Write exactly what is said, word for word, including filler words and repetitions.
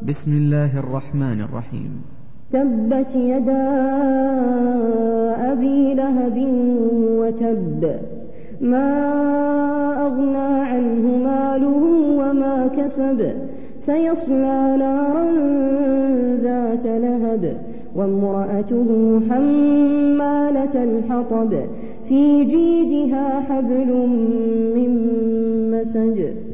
بسم الله الرحمن الرحيم. تبت يدا أبي لهب وتب، ما أغنى عنه ماله وما كسب، سيصلى نارا ذات لهب، وامرأته حمالة الحطب، في جيدها حبل من مسد.